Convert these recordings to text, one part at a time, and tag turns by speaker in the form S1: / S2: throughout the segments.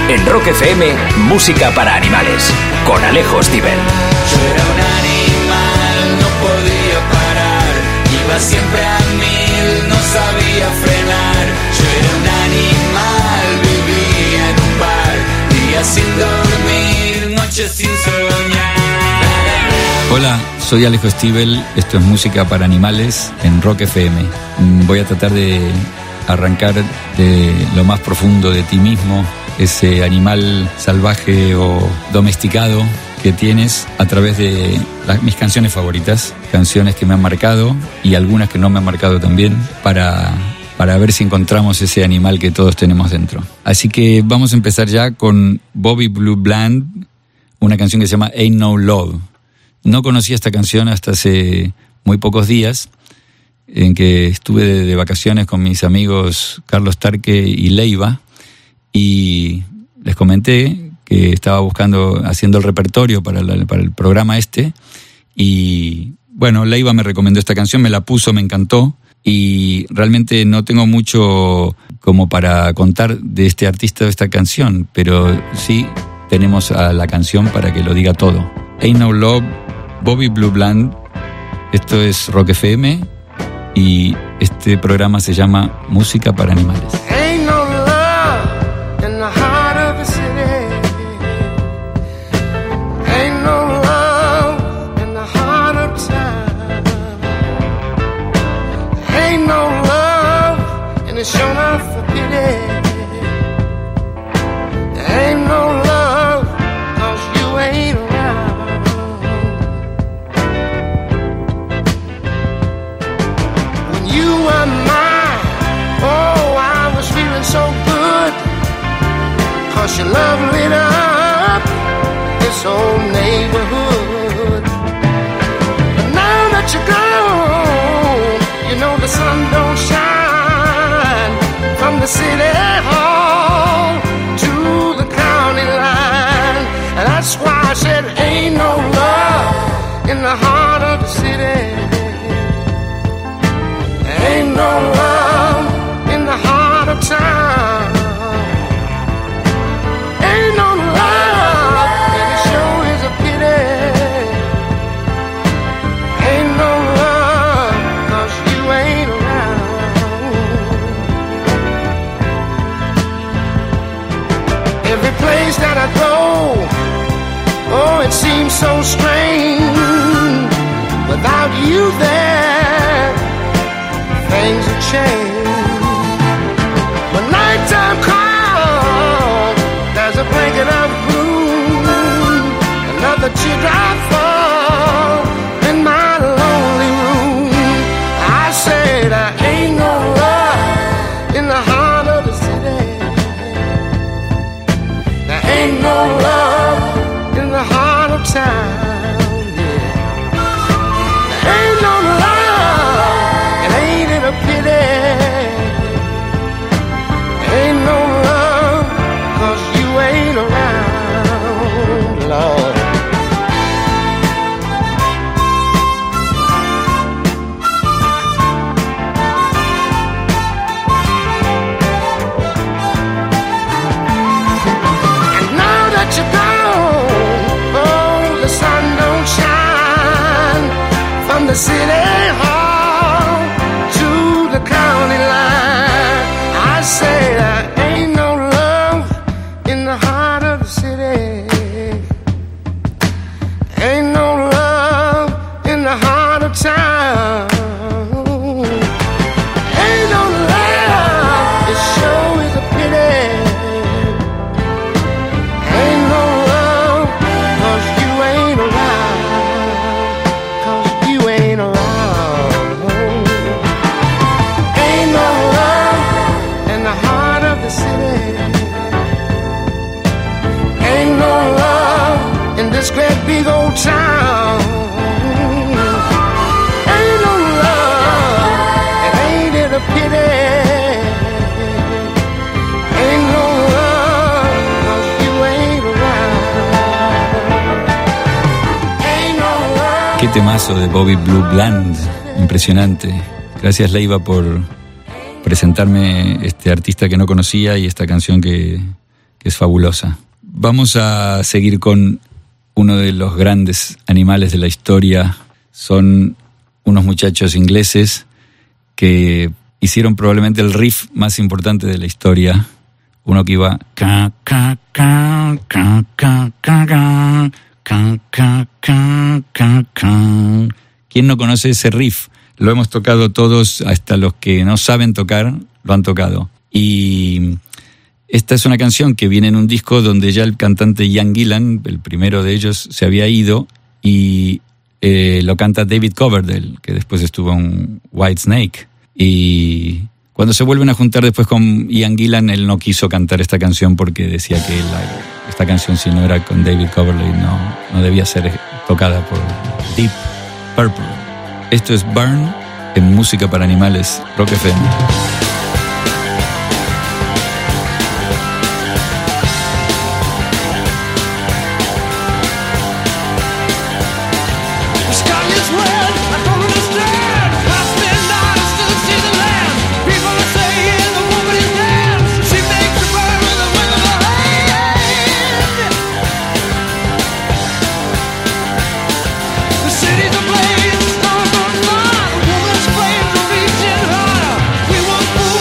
S1: En Rock FM, música para animales, con Alejo Stivel.
S2: Yo era un animal, no podía parar, iba siempre a mil, no sabía frenar. Yo era un animal, vivía en un bar, días sin dormir, noches sin soñar.
S3: Hola, soy Alejo Stivel, esto es música para animales en Rock FM. Voy a tratar de arrancar de lo más profundo de ti mismo, ese animal salvaje o domesticado que tienes, a través de mis canciones favoritas, canciones que me han marcado y algunas que no me han marcado también, para ver si encontramos ese animal que todos tenemos dentro. Así que vamos a empezar ya con Bobby Blue Bland, una canción que se llama Ain't No Love. No conocía esta canción hasta hace muy pocos días, en que estuve de vacaciones con mis amigos Carlos Tarque y Leiva, y les comenté que estaba haciendo el repertorio para el programa este, y bueno, Leiva me recomendó esta canción, me la puso, me encantó, y realmente no tengo mucho como para contar de este artista o de esta canción, pero sí tenemos a la canción para que lo diga todo. Ain't No Love, Bobby Blue Bland. Esto es Rock FM y este programa se llama Música para Animales.
S4: Ain't no love in the heart of the city. Ain't no love in the heart of town. Ain't no love and it's shown up for pity. Ain't no love 'cause you ain't around. When you were mine, oh, I was feeling so good, 'cause your love lit up this whole neighborhood. But now that you're gone, you know the sun don't shine from the city hall to the county line. And that's why I said ain't no love in the heart of the city. Ain't no love in the heart of town. Ain't no love, and it sure is a pity. Ain't no love, 'cause you ain't around. Every place that I go, oh, it seems so strange. Without you there, things have changed. When nighttime comes, there's a blanket of gloom, another teardrop falls in my lonely room. I say there ain't no love in the heart of the city. There ain't no love in the heart of town. There ain't no love, and ain't it a pity? Ain't no love, 'cause you ain't around, Lord. And now that you're gone, oh, the sun don't shine from the city hall to the county line. I say there ain't no love in the heart of the city. Ain't no love in the heart of town. Ain't no love, it sure is a pity. Ain't no love, 'cause you ain't around. 'Cause you ain't around. Ain't no love in the heart of the city. Ain't no love in this great big old town. Ain't no love, and ain't it a pity? Ain't no love, 'cause you ain't around. Ain't no love.
S3: Qué temazo de Bobby Blue Bland, impresionante. Gracias, Leiva, por presentarme este artista que no conocía y esta canción que que es fabulosa. Vamos a seguir con uno de los grandes animales de la historia. Son unos muchachos ingleses que hicieron probablemente el riff más importante de la historia. Uno que iba... ¿Quién no conoce ese riff? Lo hemos tocado todos, hasta los que no saben tocar, lo han tocado. Y esta es una canción que viene en un disco donde ya el cantante Ian Gillan, el primero de ellos, se había ido y lo canta David Coverdale, que después estuvo en Whitesnake. Y cuando se vuelven a juntar después con Ian Gillan, él no quiso cantar esta canción porque decía que esta canción, si no era con David Coverdale, no debía ser tocada por Deep Purple. Esto es Burn en Música para Animales, Rock FM.
S5: City's ablaze, stars on fire, woman's flames are reaching higher. We won't move.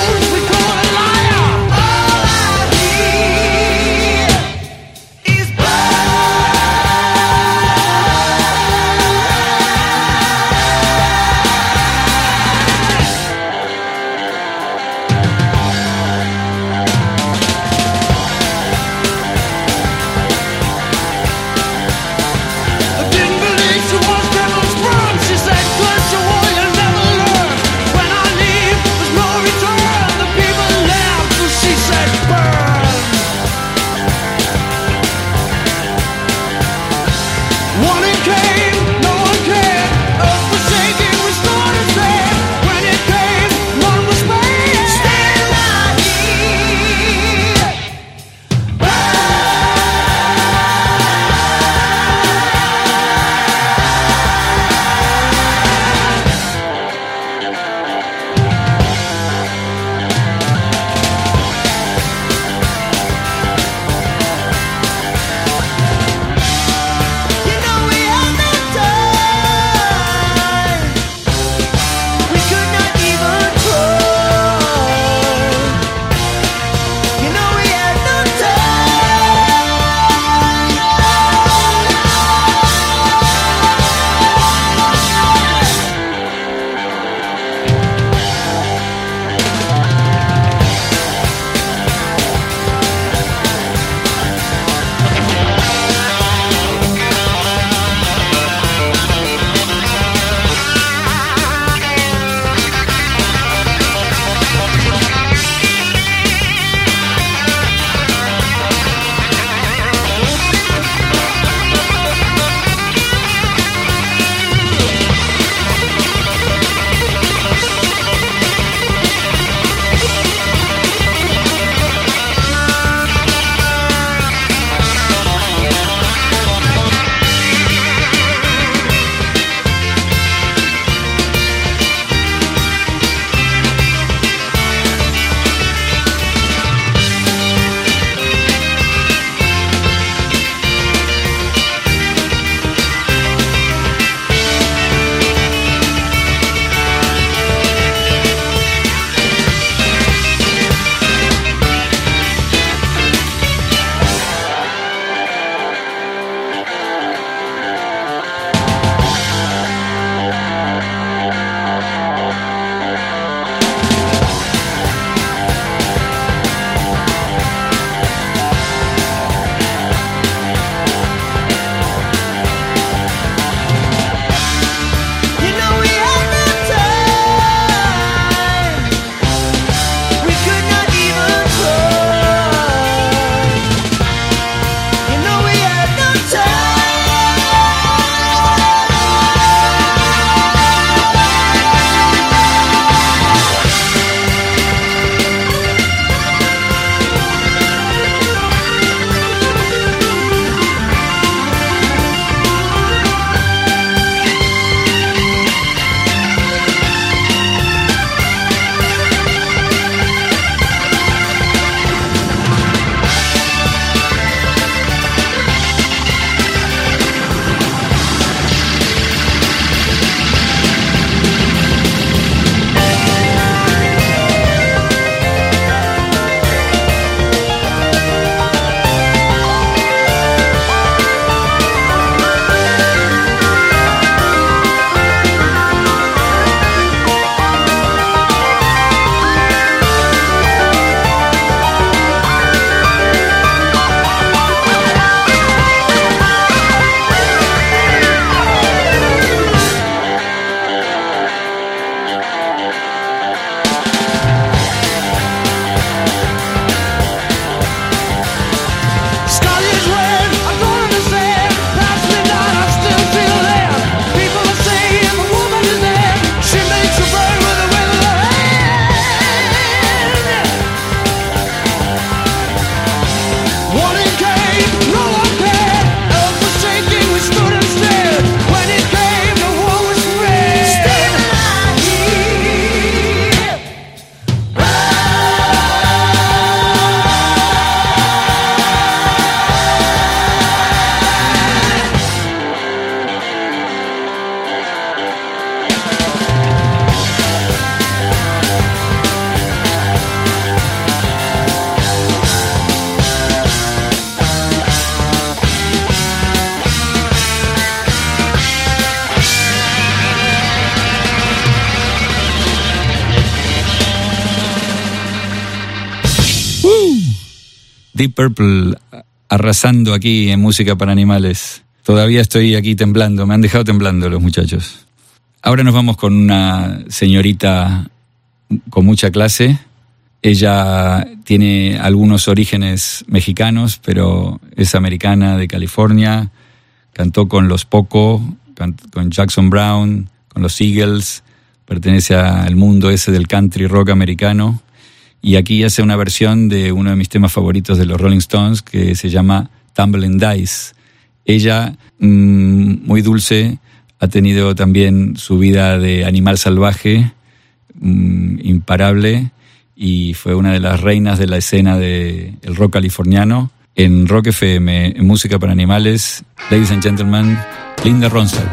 S3: Deep Purple arrasando aquí en Música para Animales. Todavía estoy aquí temblando, me han dejado temblando los muchachos. Ahora nos vamos con una señorita con mucha clase. Ella tiene algunos orígenes mexicanos, pero es americana, de California. Cantó con los Poco, con Jackson Browne, con los Eagles. Pertenece al mundo ese del country rock americano. Y aquí hace una versión de uno de mis temas favoritos de los Rolling Stones, que se llama Tumbling Dice. Ella, muy dulce, ha tenido también su vida de animal salvaje, imparable, y fue una de las reinas de la escena del rock californiano. En Rock FM, en Música para Animales, ladies and gentlemen, Linda Ronstadt.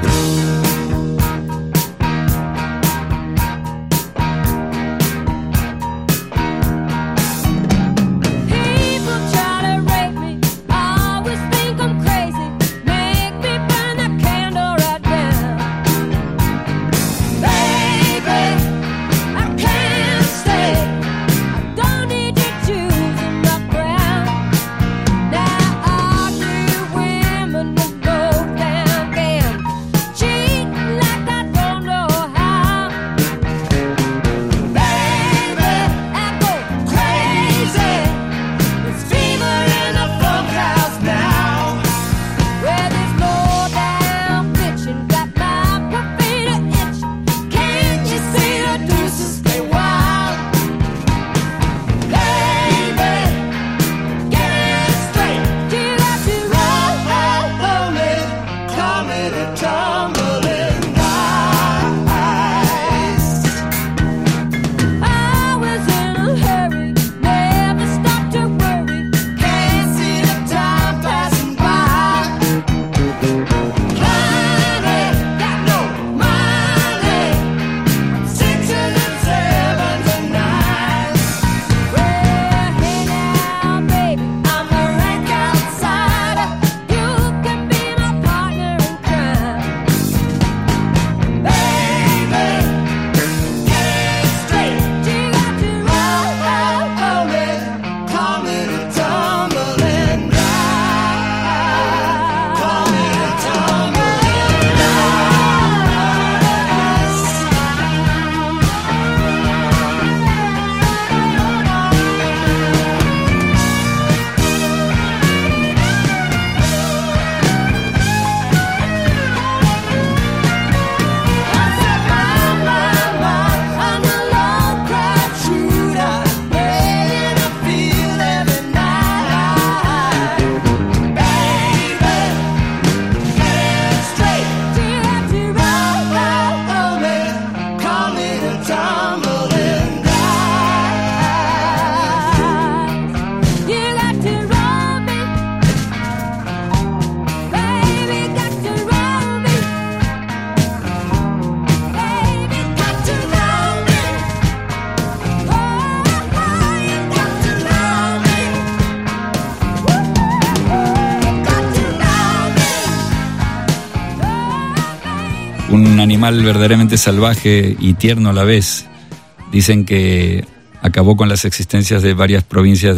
S3: Un animal verdaderamente salvaje y tierno a la vez. Dicen que acabó con las existencias de varias provincias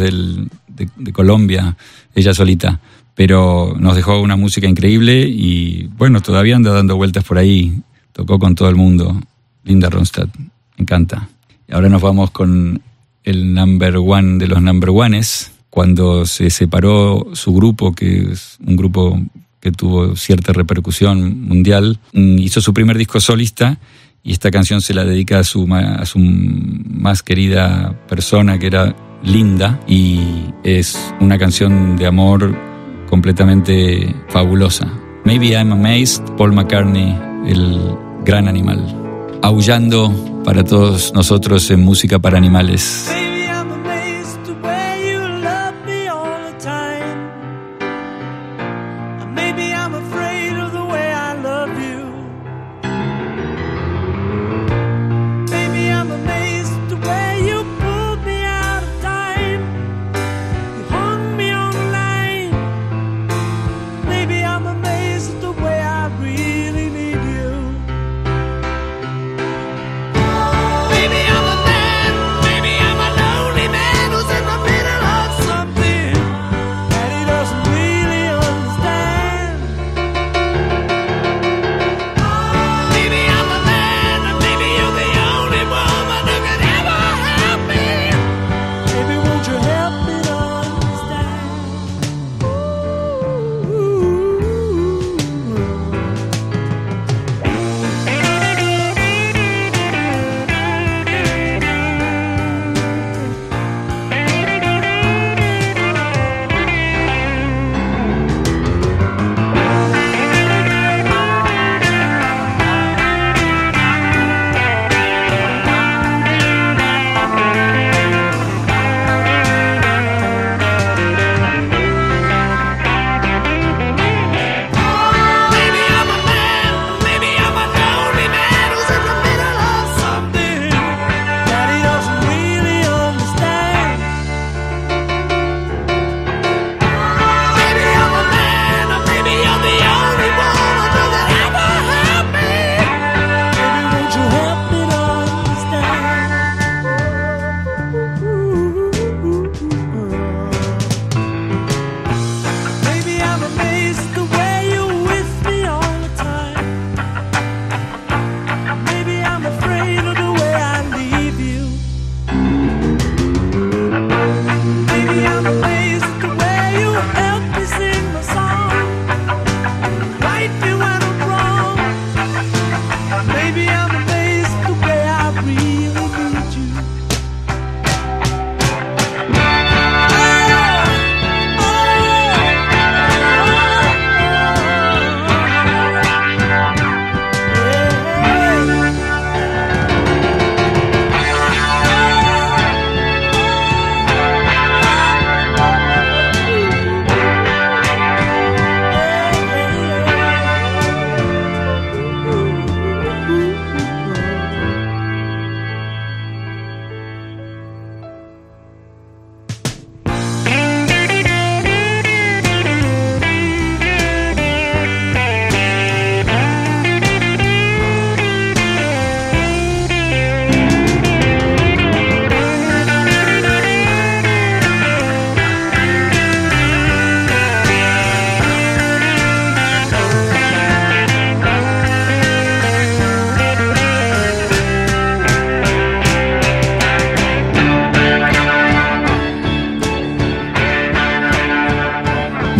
S3: de Colombia, ella solita, pero nos dejó una música increíble y bueno, todavía anda dando vueltas por ahí, tocó con todo el mundo. Linda Ronstadt, me encanta. Y ahora nos vamos con el number one de los number ones. Cuando se separó su grupo, que es un grupo que tuvo cierta repercusión mundial, hizo su primer disco solista y esta canción se la dedica a su más querida persona, que era Linda, y es una canción de amor completamente fabulosa. Maybe I'm Amazed, Paul McCartney, el gran animal, aullando para todos nosotros en Música para Animales.
S2: Maybe I'm a man, maybe I'm a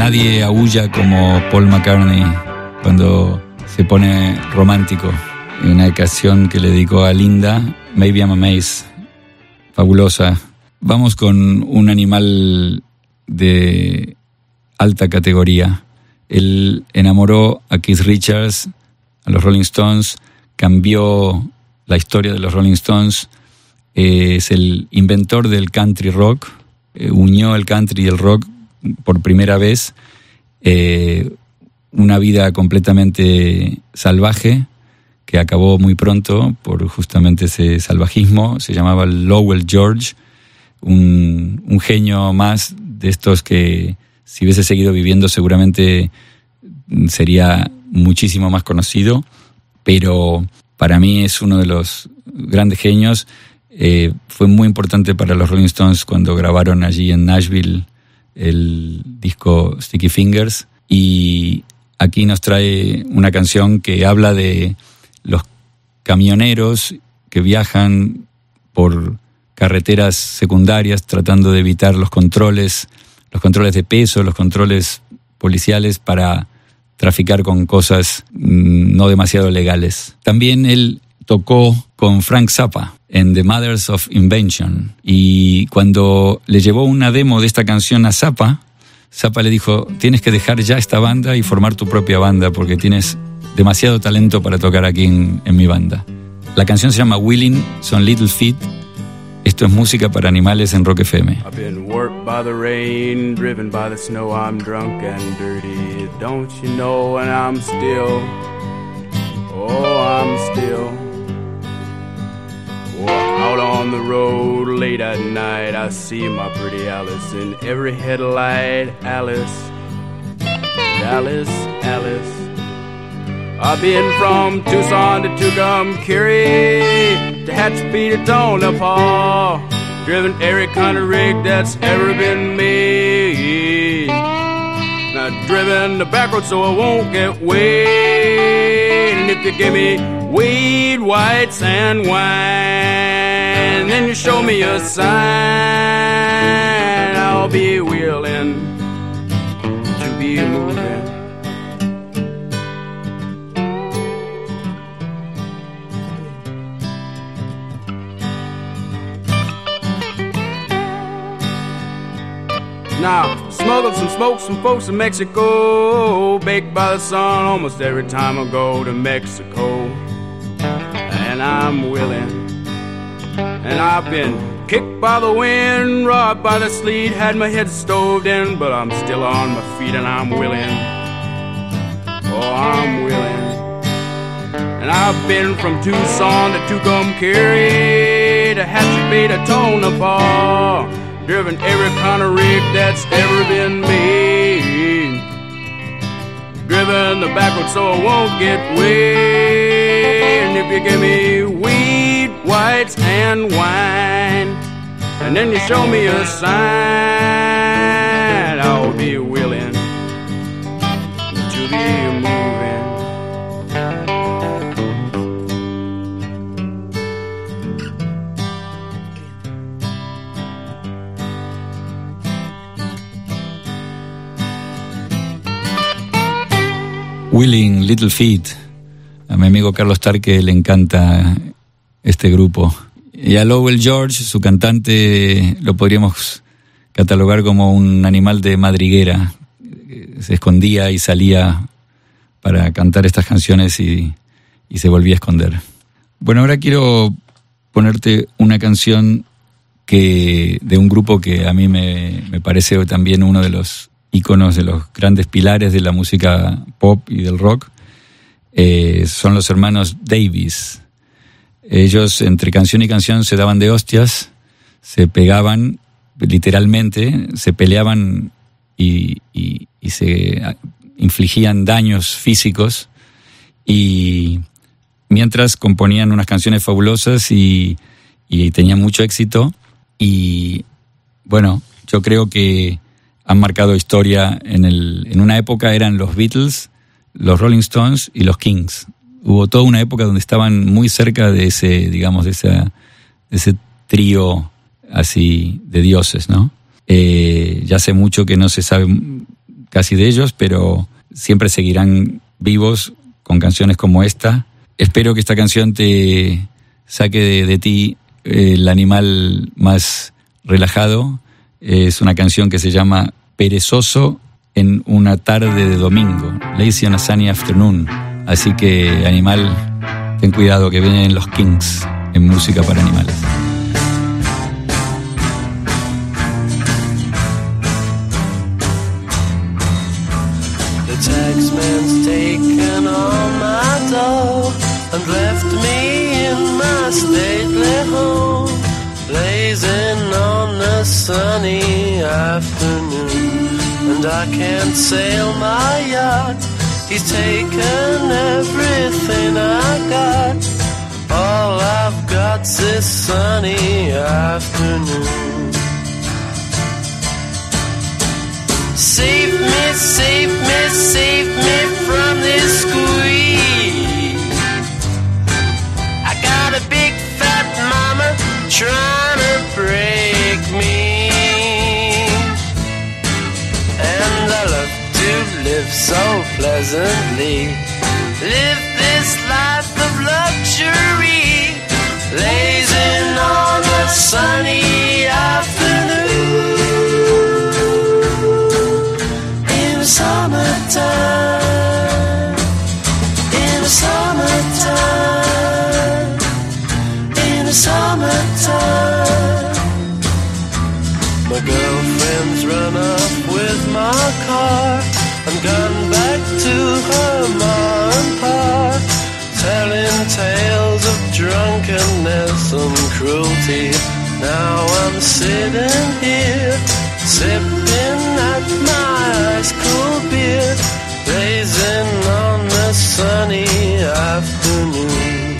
S3: Nadie aúlla como Paul McCartney cuando se pone romántico. En una canción que le dedicó a Linda, Maybe I'm a Maze, fabulosa. Vamos con un animal de alta categoría. Él enamoró a Keith Richards, a los Rolling Stones, cambió la historia de los Rolling Stones, es el inventor del country rock, unió el country y el rock por primera vez, una vida completamente salvaje que acabó muy pronto por justamente ese salvajismo. Se llamaba Lowell George, un genio más de estos que si hubiese seguido viviendo seguramente sería muchísimo más conocido, pero para mí es uno de los grandes genios. Fue muy importante para los Rolling Stones cuando grabaron allí en Nashville el disco Sticky Fingers, y aquí nos trae una canción que habla de los camioneros que viajan por carreteras secundarias tratando de evitar los controles de peso, los controles policiales para traficar con cosas no demasiado legales. También él tocó con Frank Zappa en The Mothers of Invention, y cuando le llevó una demo de esta canción a Zappa le dijo: tienes que dejar ya esta banda y formar tu propia banda porque tienes demasiado talento para tocar aquí en mi banda. La canción se llama Willing, son Little Feat. Esto es música para animales en Rock FM.
S6: I've been worked by the rain, driven by the snow, I'm drunk and dirty. Don't you know, and I'm still out on the road late at night. I see my pretty Alice in every headlight. Alice. I've been from Tucson to Tucumcari, to Hatchby to Tonopah, driven every kind of rig that's ever been made. Now driven the back road so I won't get weighed. And if you give me weed, whites, and wine, then you show me a sign, I'll be willing to be moving. Now, smuggled some smoke, some folks in Mexico, baked by the sun almost every time I go to Mexico. And I'm willing. And I've been kicked by the wind, robbed by the sleet, had my head stoved in, but I'm still on my feet and I'm willing. Oh, I'm willing. And I've been from Tucson to Tucumcari, to Hatchet to Tonopah, driven every kind of rig that's ever been made. Driven the backward so I won't get weighed. And if you give me weed, whites, and wine, and then you show me a sign, I'll be willing to be moving.
S3: Willing, Little Feat. A mi amigo Carlos Tarque le encanta este grupo. Y a Lowell George, su cantante, lo podríamos catalogar como un animal de madriguera. Se escondía y salía para cantar estas canciones y se volvía a esconder. Bueno, ahora quiero ponerte una canción de un grupo que a mí me parece también uno de los íconos, de los grandes pilares de la música pop y del rock. Son los hermanos Davis. Ellos entre canción y canción se daban de hostias, se pegaban literalmente, se peleaban y se infligían daños físicos, y mientras componían unas canciones fabulosas y tenían mucho éxito. Y bueno, yo creo que han marcado historia. En una época eran los Beatles, los Rolling Stones y los Kings. Hubo toda una época donde estaban muy cerca de ese, digamos, de ese trío así de dioses, ¿no? Ya hace mucho que no se sabe, casi de ellos, pero siempre seguirán vivos con canciones como esta. Espero que esta canción te saque de ti el animal más relajado. Es una canción que se llama Perezoso en una tarde de domingo, Lazy on a Sunny Afternoon. Así que, animal, ten cuidado que vienen los Kings en Música para Animales.
S7: The taxman's taken all my dough and left me in my stately home, blazing on a sunny afternoon. And I can't sail my yacht, he's taken everything I got. All I've got's this sunny afternoon. Save me, save me, save me from this squeeze. I got a big fat mama trying to break me, and I love to live so pleasantly, live this life of luxury, blazing on a sunny afternoon. In the summertime, in the summertime, in the summertime. My girlfriend's run off with my car and gone back to her ma and pa, telling tales of drunkenness and cruelty. Now I'm sitting here, sipping at my ice cold beer, blazing on the sunny afternoon.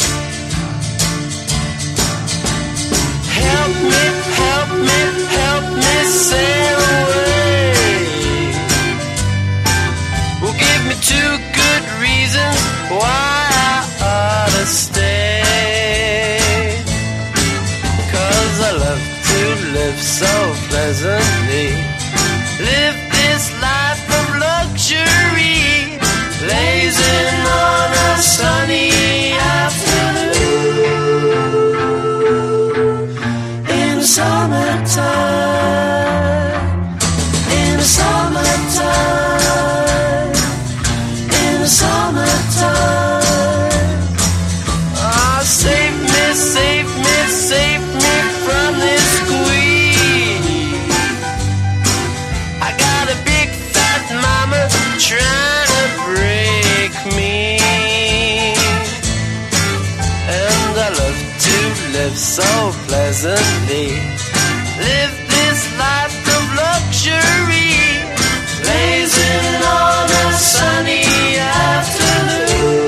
S7: Help me, help me, help me sail away. Well, give me 2 good reasons why I ought to stay. 'Cause I love to live so pleasantly, live this life of luxury, blazing on a sunny afternoon. In the summertime, in the summertime, in the summertime. Ah, save me, save me, save me from this squeeze. I got a big fat mama trying to break me, and I love to live so pleasantly, live this life of luxury, blazing on a sunny afternoon.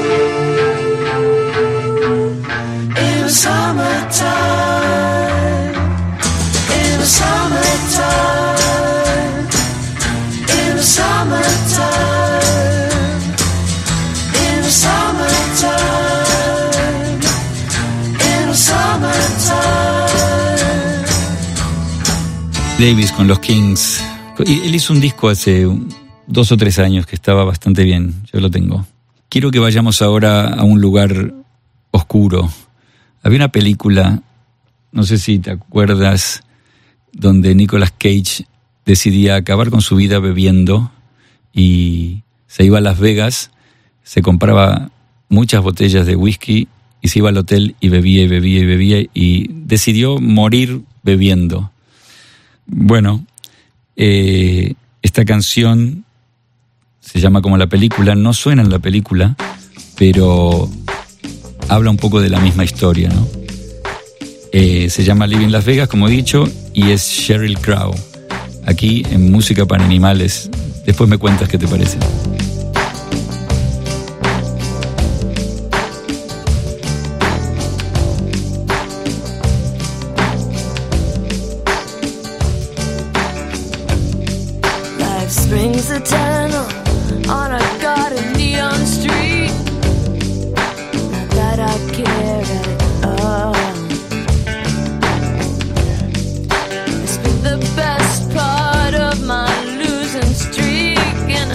S7: In the summertime, in the summertime, in the summertime, in the summertime, in the summertime.
S3: Davis con los Kings. Él hizo un disco hace 2 o 3 años que estaba bastante bien, yo lo tengo. Quiero que vayamos ahora a un lugar oscuro. Había una película, no sé si te acuerdas, donde Nicolas Cage decidía acabar con su vida bebiendo y se iba a Las Vegas, se compraba muchas botellas de whisky y se iba al hotel y bebía y bebía y bebía y decidió morir bebiendo. Bueno, esta canción se llama como la película, no suena en la película, pero habla un poco de la misma historia, ¿no? Se llama Living Las Vegas, como he dicho, y es Sheryl Crow, aquí en Música para Animales. Después me cuentas qué te parece.
S8: Springs eternal on a garden neon street. Not that I care at all. I spent the best part of my losing streak, and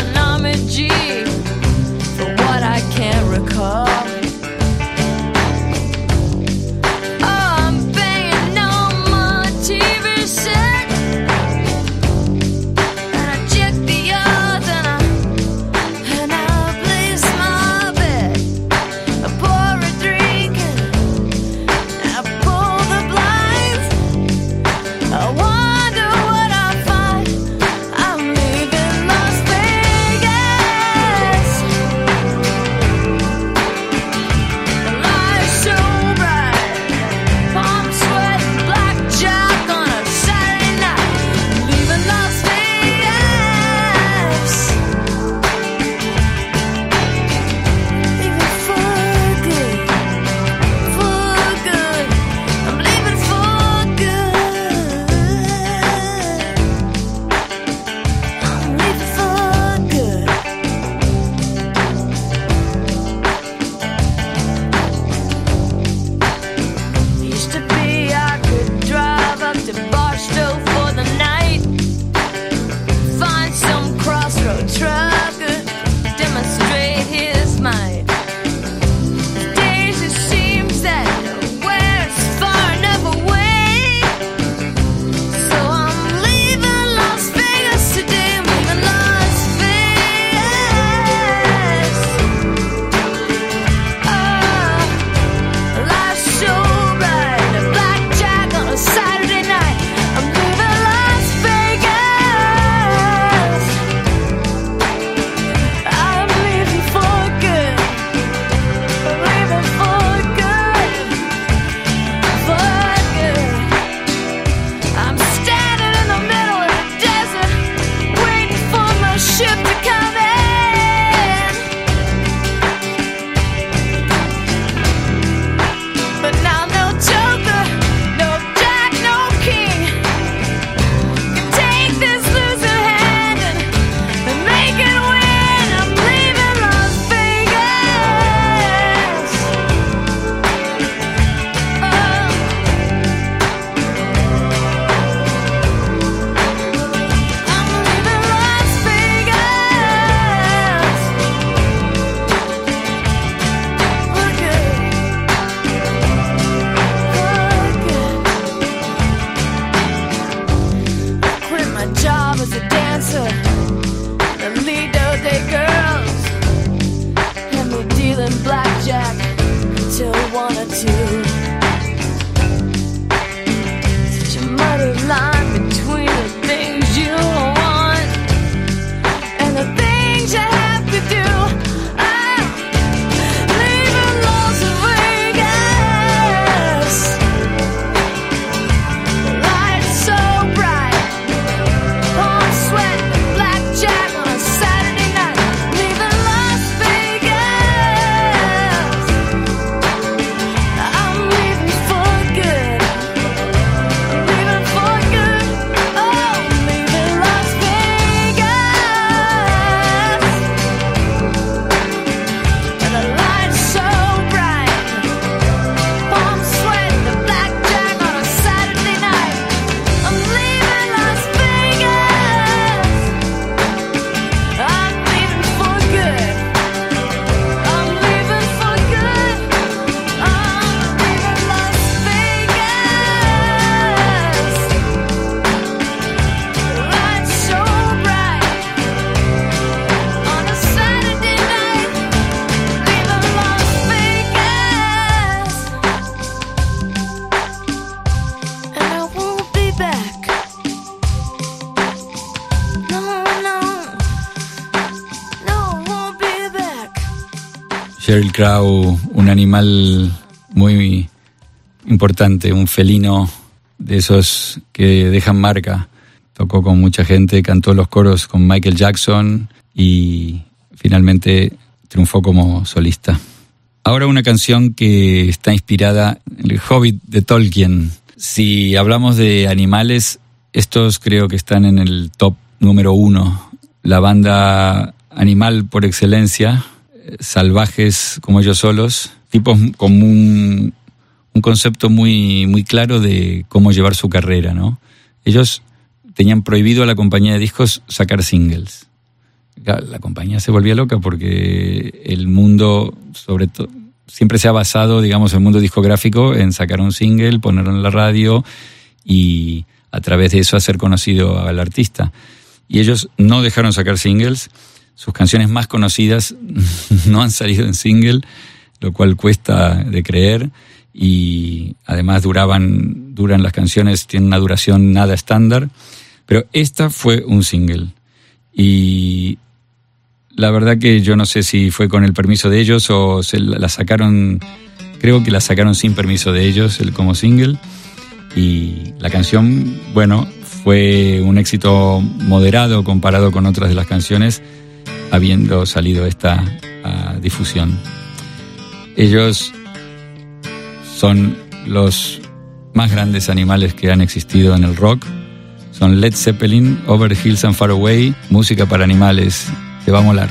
S3: Sheryl Crow, un animal muy importante, un felino de esos que dejan marca. Tocó con mucha gente, cantó los coros con Michael Jackson y finalmente triunfó como solista. Ahora una canción que está inspirada en El Hobbit de Tolkien. Si hablamos de animales, estos creo que están en el top número 1. La banda animal por excelencia, salvajes como ellos solos, tipos con un concepto muy, muy claro de cómo llevar su carrera, ¿no? Ellos tenían prohibido a la compañía de discos sacar singles. La compañía se volvía loca porque el mundo, sobre todo, siempre se ha basado, digamos, el mundo discográfico en sacar un single, ponerlo en la radio y a través de eso hacer conocido al artista. Y ellos no dejaron sacar singles. Sus canciones más conocidas no han salido en single, lo cual cuesta de creer. Y además duran las canciones, tienen una duración nada estándar. Pero esta fue un single. Y la verdad que yo no sé si fue con el permiso de ellos o la sacaron, creo que la sacaron sin permiso de ellos como single. Y la canción, bueno, fue un éxito moderado comparado con otras de las canciones, habiendo salido esta a difusión. Ellos son los más grandes animales que han existido en el rock. Son Led Zeppelin, Over the Hills and Far Away, música para animales. Te va a molar.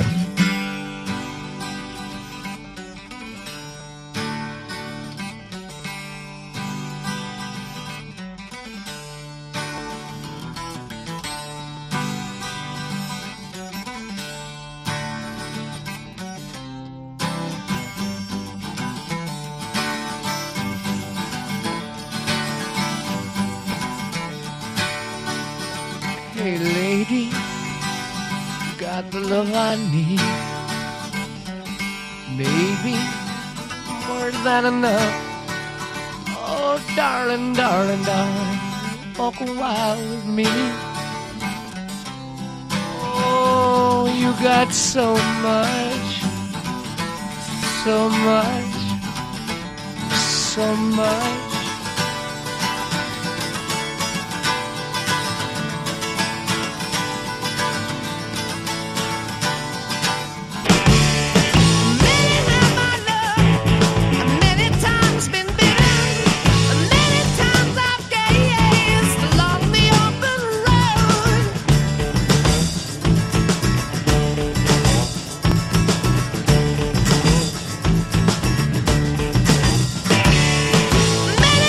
S5: Hey lady, got the love I need. Maybe more than enough. Oh darling, darling, darling, walk a while with me. Oh, you got so much, so much, so much.
S8: Many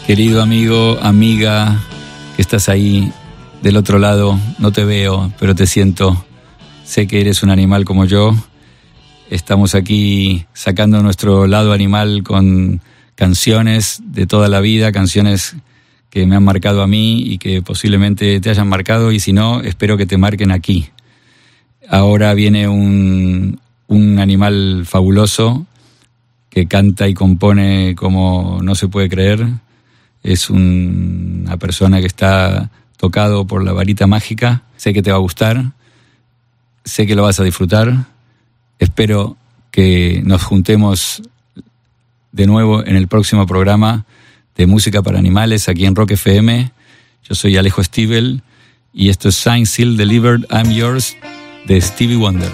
S3: Querido amigo, amiga, que estás ahí del otro lado, no te veo, pero te siento. Sé que eres un animal como yo. Estamos aquí sacando nuestro lado animal con canciones de toda la vida, canciones que me han marcado a mí y que posiblemente te hayan marcado, y si no, espero que te marquen aquí. Ahora viene un animal fabuloso que canta y compone como no se puede creer. Es una persona que está tocado por la varita mágica. Sé que te va a gustar, sé que lo vas a disfrutar. Espero que nos juntemos de nuevo en el próximo programa de Música para Animales aquí en Rock FM. Yo soy Alejo Stivel y esto es Signed, Sealed, Delivered, I'm Yours de Stevie Wonder.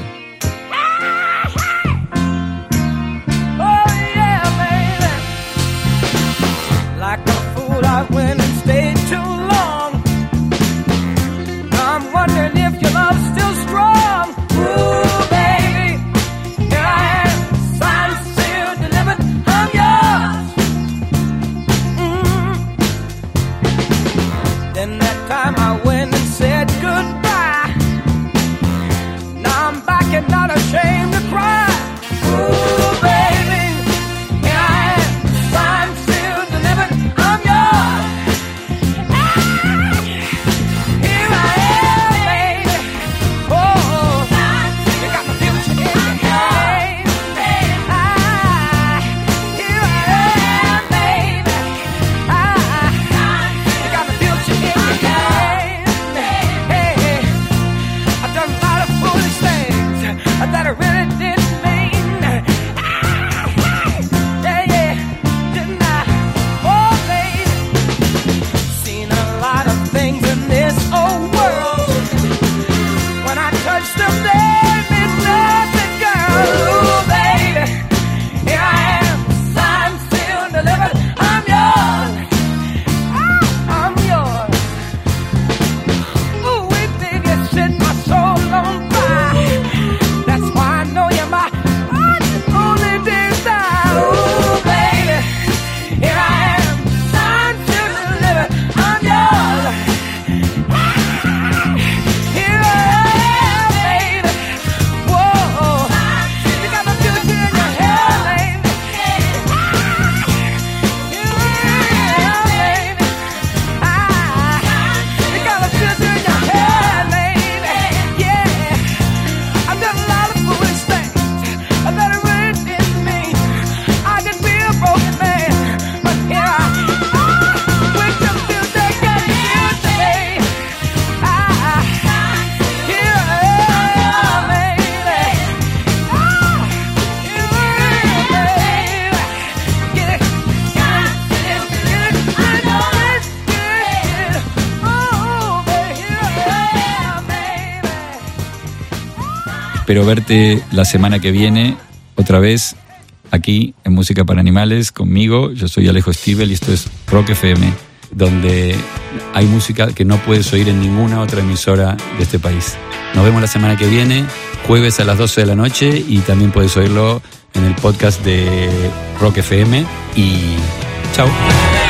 S5: I went and stayed too long. I'm wondering if your love's still strong. Ooh, baby, here I am, signed, sealed, delivered, I'm yours. Then that time I went and said goodbye. Now I'm back and not ashamed to cry. Ooh, baby, here I am, signed, sealed, delivered, I'm yours. That I really didn't mean. Yeah, didn't I? Oh, baby, seen a lot of things in this old world. When I touched them, they meant nothing, girl. Ooh, baby, here I am, signed, sealed, delivered, I'm yours. I'm yours. Ooh, we did you set my soul on fire.
S3: Espero verte la semana que viene, otra vez, aquí en Música para Animales, conmigo. Yo soy Alejo Stivel y esto es Rock FM, donde hay música que no puedes oír en ninguna otra emisora de este país. Nos vemos la semana que viene, jueves a las 12 de la noche, y también puedes oírlo en el podcast de Rock FM. Y chao.